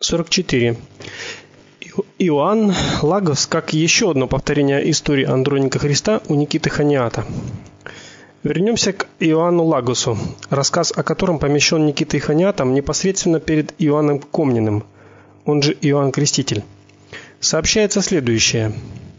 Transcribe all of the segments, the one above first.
44. Иоанн Лагос как еще одно повторение истории Андроника Христа у Никиты Хониата. Вернемся к Иоанну Лагосу, рассказ о котором помещен Никитой Хониатом непосредственно перед Иоанном Комниным, он же Иоанн Креститель. Сообщается следующее.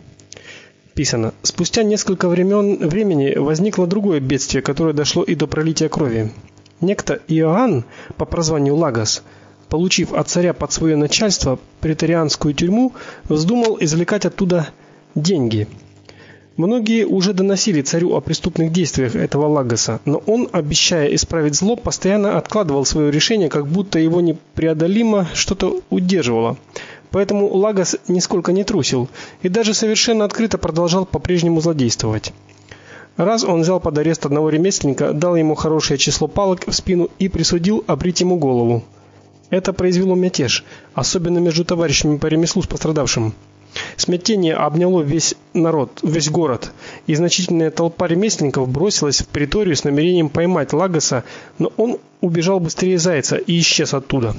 Писано: спустя несколько времени возникло другое бедствие, которое дошло и до пролития крови. Некто Иоанн по прозванию Лагос, получив от царя под свое начальство преторианскую тюрьму, вздумал извлекать оттуда деньги. Многие уже доносили царю о преступных действиях этого Лагоса, но он, обещая исправить зло, постоянно откладывал свое решение, как будто его непреодолимо что-то удерживало. Поэтому Лагос нисколько не трусил и даже совершенно открыто продолжал по-прежнему злодействовать. Раз он взял под арест одного ремесленника, дал ему хорошее число палок в спину и присудил обрить ему голову. Это произвело мятеж, особенно между товарищами по ремеслу с пострадавшим. Смятение обняло весь народ, весь город, и значительная толпа ремесленников бросилась в приторию с намерением поймать Лагоса, но он убежал быстрее зайца и исчез оттуда.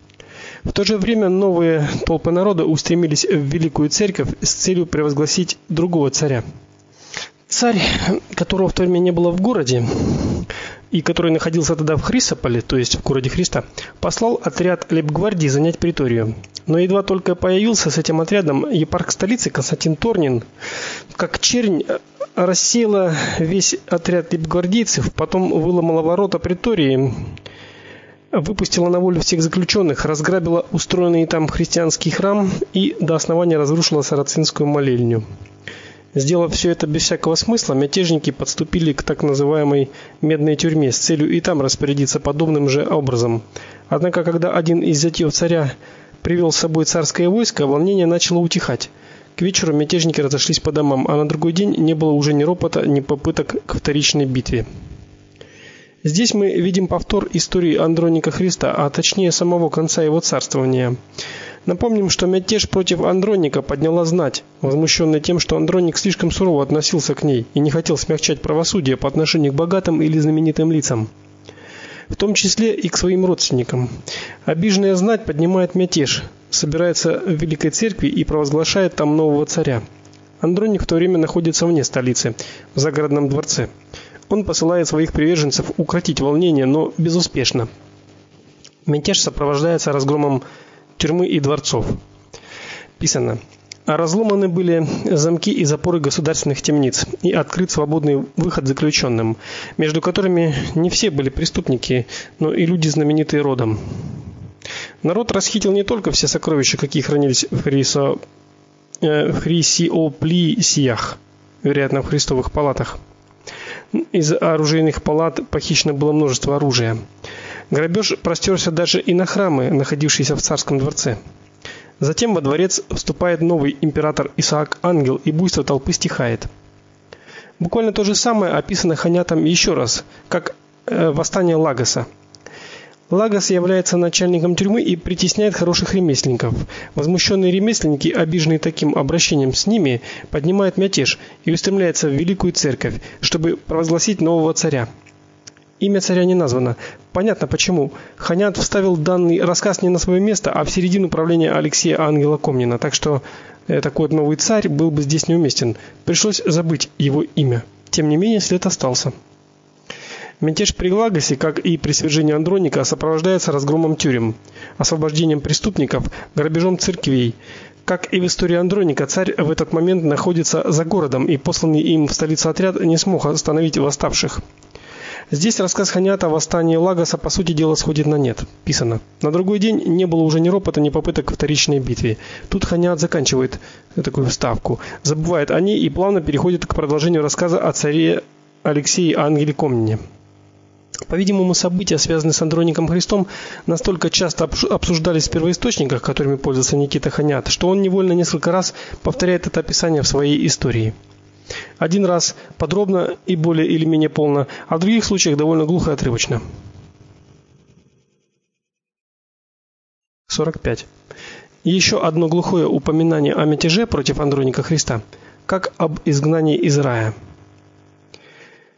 В то же время новые толпы народа устремились в Великую Церковь с целью провозгласить другого царя. Царь, которого в то время не было в городе, и который находился тогда в Хрисополе, то есть в городе Христа, послал отряд лейб-гвардии занять приторию. Но едва только появился с этим отрядом епарх столицы Константин Торнин, как чернь рассеяла весь отряд лейб-гвардейцев, потом выломала ворота притории, выпустила на волю всех заключенных, разграбила устроенный там христианский храм и до основания разрушила сарацинскую молельню. Сделав все это без всякого смысла, мятежники подступили к так называемой Медной тюрьме с целью и там распорядиться подобным же образом. Однако, когда один из зятьев царя привел с собой царское войско, волнение начало утихать. К вечеру мятежники разошлись по домам, а на другой день не было уже ни ропота, ни попыток к вторичной битве. Здесь мы видим повтор истории Андроника Христа, а точнее самого конца его царствования. Напомним, что мятеж против Андроника подняла знать, возмущенная тем, что Андроник слишком сурово относился к ней и не хотел смягчать правосудие по отношению к богатым или знаменитым лицам, в том числе и к своим родственникам. Обиженная знать поднимает мятеж, собирается в Великой Церкви и провозглашает там нового царя. Андроник в то время находится вне столицы, в загородном дворце. Он посылает своих приверженцев укротить волнение, но безуспешно. Мятеж сопровождается разгромом тюрьмы и дворцов. Писано: разломаны были замки и запоры государственных темниц, и открыт свободный выход заключенным, между которыми не все были преступники, но и люди знаменитые родом. Народ расхитил не только все сокровища, какие хранились в Хрисиоплисиях, вероятно, в христовых палатах. Из оружейных палат похищено было множество оружия. Грабеж простерся даже и на храмы, находившиеся в царском дворце. Затем во дворец вступает новый император Исаак Ангел, и буйство толпы стихает. Буквально то же самое описано Хониатом еще раз, как восстание Лагоса. Лагос является начальником тюрьмы и притесняет хороших ремесленников. Возмущенные ремесленники, обиженные таким обращением с ними, поднимают мятеж и устремляются в Великую Церковь, чтобы провозгласить нового царя. Имя царя не названо. Понятно почему. Хониат вставил данный рассказ не на свое место, а в середину правления Алексея Ангела Комнина, так что такой новый царь был бы здесь неуместен. Пришлось забыть его имя. Тем не менее, след остался. Мятеж при Лагосе, как и при свержении Андроника, сопровождается разгромом тюрем, освобождением преступников, грабежом церквей. Как и в истории Андроника, царь в этот момент находится за городом, и посланный им в столицу отряд не смог остановить восставших. Здесь рассказ Хониата о восстании Лагоса по сути дела сходит на нет. Писано: на другой день не было уже ни ропота, ни попыток к вторичной битве. Тут Хониат заканчивает такую вставку, забывает о ней и плавно переходит к продолжению рассказа о царе Алексее Ангеле Комнине. По-видимому, события, связанные с Андроником Христом, настолько часто обсуждались в первоисточниках, которыми пользовался Никита Хониат, что он невольно несколько раз повторяет это описание в своей истории. Один раз подробно и более или менее полно, а в других случаях довольно глухо и отрывочно. 45. И еще одно глухое упоминание о мятеже против Андроника Христа, как об изгнании из рая.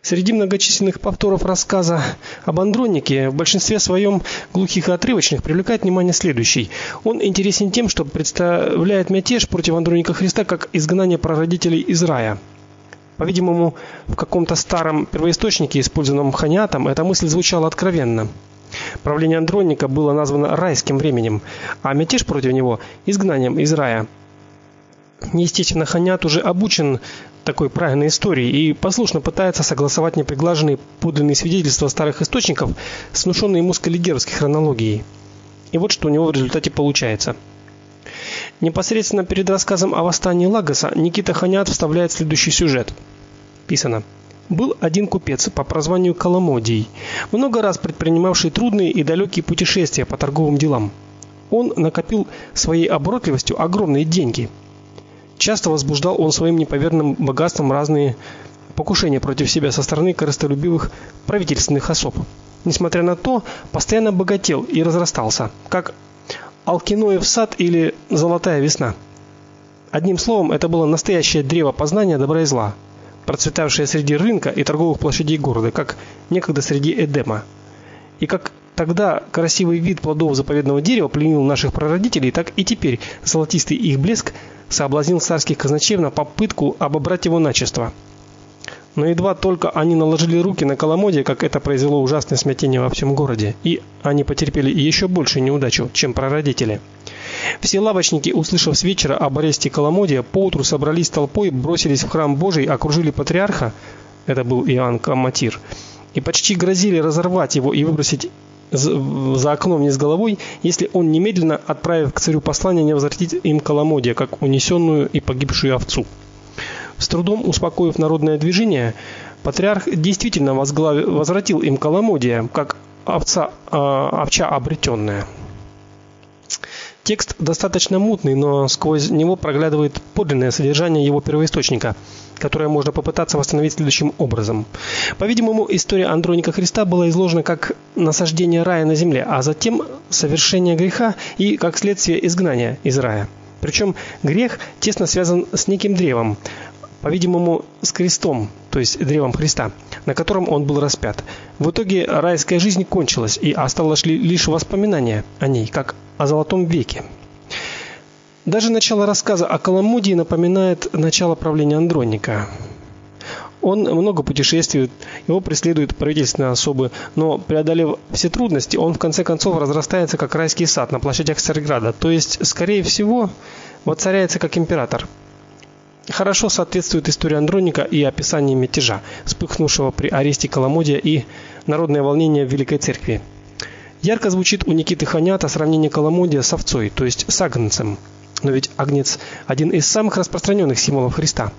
Среди многочисленных повторов рассказа об Андронике в большинстве своем глухих и отрывочных привлекает внимание следующий. Он интересен тем, что представляет мятеж против Андроника Христа как изгнание прародителей из рая. По-видимому, в каком-то старом первоисточнике, использованном Ханиатом, эта мысль звучала откровенно. Правление Андроника было названо райским временем, а мятеж против него изгнанием из рая. Естественно, Ханиат уже обучен такой правильной истории и послушно пытается согласовать неприглаженные подлинные свидетельства старых источников с внушенной ему скаллигеровской хронологией. И вот что у него в результате получается. Непосредственно перед рассказом о восстании Лагоса Никита Ханиат вставляет следующий сюжет. Писано: был один купец по прозванию Коломодий, много раз предпринимавший трудные и далекие путешествия по торговым делам. Он накопил своей оборотливостью огромные деньги. Часто возбуждал он своим неповерным богатством разные покушения против себя со стороны корыстолюбивых правительственных особ. Несмотря на то, постоянно богател и разрастался, как Алкиноев сад или Золотая весна. Одним словом, это было настоящее древо познания добра и зла, процветавшее среди рынка и торговых площадей города, как некогда среди Эдема. И как тогда красивый вид плодов заповедного дерева пленил наших прародителей, так и теперь золотистый их блеск соблазнил царских казначеев на попытку обобрать его начисто. Но едва только они наложили руки на Коломодия, как это произвело ужасное смятение во всем городе, и они потерпели еще большую неудачу, чем прародители. Все лавочники, услышав с вечера об аресте Коломодия, поутру собрались толпой, бросились в храм Божий, окружили патриарха, это был Иоанн Каматир, и почти грозили разорвать его и выбросить за окном вниз головой, если он немедленно, отправив к царю послание, не возвратит им Коломодия, как унесенную и погибшую овцу. С трудом успокоив народное движение, патриарх действительно возвратил им Коломодия, как овца обретенная. Текст достаточно мутный, но сквозь него проглядывает подлинное содержание его первоисточника, которое можно попытаться восстановить следующим образом. По-видимому, история Андроника Христа была изложена как насаждение рая на земле, а затем совершение греха и, как следствие, изгнания из рая. Причем грех тесно связан с неким древом, по-видимому, с крестом, то есть древом Христа, на котором он был распят. В итоге райская жизнь кончилась, и осталось лишь воспоминание о ней, как о золотом веке. Даже начало рассказа о Коломодии напоминает начало правления Андроника. Он много путешествует, его преследуют правительственные особы, но преодолев все трудности, он в конце концов разрастается как райский сад на площадях Царьграда, то есть, скорее всего, воцаряется как император. Хорошо соответствует история Андроника и описание мятежа, вспыхнувшего при аресте Коломодия, и народное волнение в Великой Церкви. Ярко звучит у Никиты Ханиата сравнение Коломодия с овцой, то есть с агнцем. Но ведь агнец один из самых распространенных символов Христа.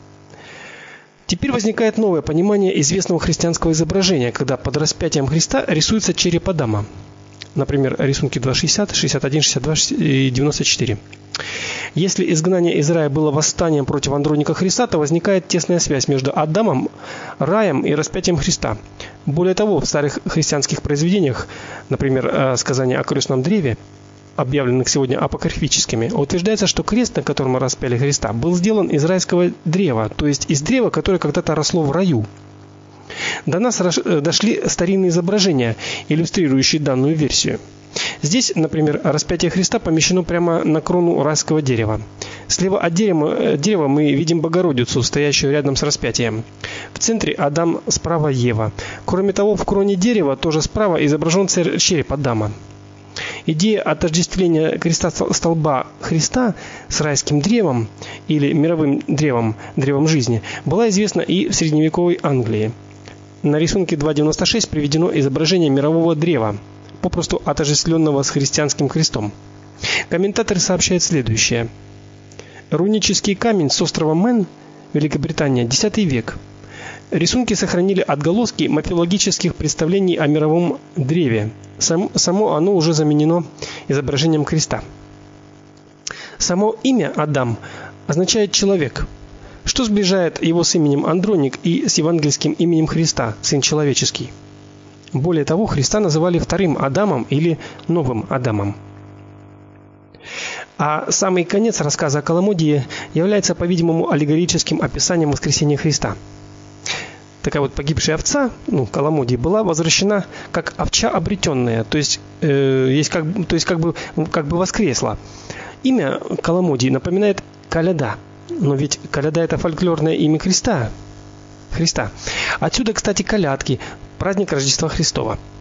Теперь возникает новое понимание известного христианского изображения, когда под распятием Христа рисуется череп Адама. Например, рисунки 2.60, 61, 62 и 94. Если изгнание из рая было восстанием против Андроника Христа, то возникает тесная связь между Адамом, раем и распятием Христа. Более того, в старых христианских произведениях, например, сказания о крестном древе, объявленных сегодня апокрифическими, утверждается, что крест, на котором распяли Христа, был сделан из райского древа, то есть из древа, которое когда-то росло в раю. До нас дошли старинные изображения, иллюстрирующие данную версию. Здесь, например, распятие Христа помещено прямо на крону райского дерева. Слева от дерева мы видим Богородицу, стоящую рядом с распятием. В центре Адам, справа Ева. Кроме того, в кроне дерева тоже справа изображен череп Адама. Идея отождествления креста столба Христа с райским древом или мировым древом, древом жизни, была известна и в средневековой Англии. На рисунке 2.96 приведено изображение мирового древа, попросту отождествленного с христианским крестом. Комментаторы сообщают следующее. Рунический камень с острова Мэн, Великобритания, X век. Рисунки сохранили отголоски мифологических представлений о мировом древе. Само оно уже заменено изображением креста. Само имя Адам означает человек, что сближает его с именем Андроник и с евангельским именем Христа, сын человеческий. Более того, Христа называли вторым Адамом или новым Адамом. А самый конец рассказа о Коломодии является, по-видимому, аллегорическим описанием воскресения Христа. такая вот погибшая овца, Коломодий, была возвращена как овца обретенная, то есть как бы воскресла. Имя Коломодий напоминает коляда, но ведь коляда это фольклорное имя Христа. Отсюда, кстати, колядки, праздник Рождества Христова.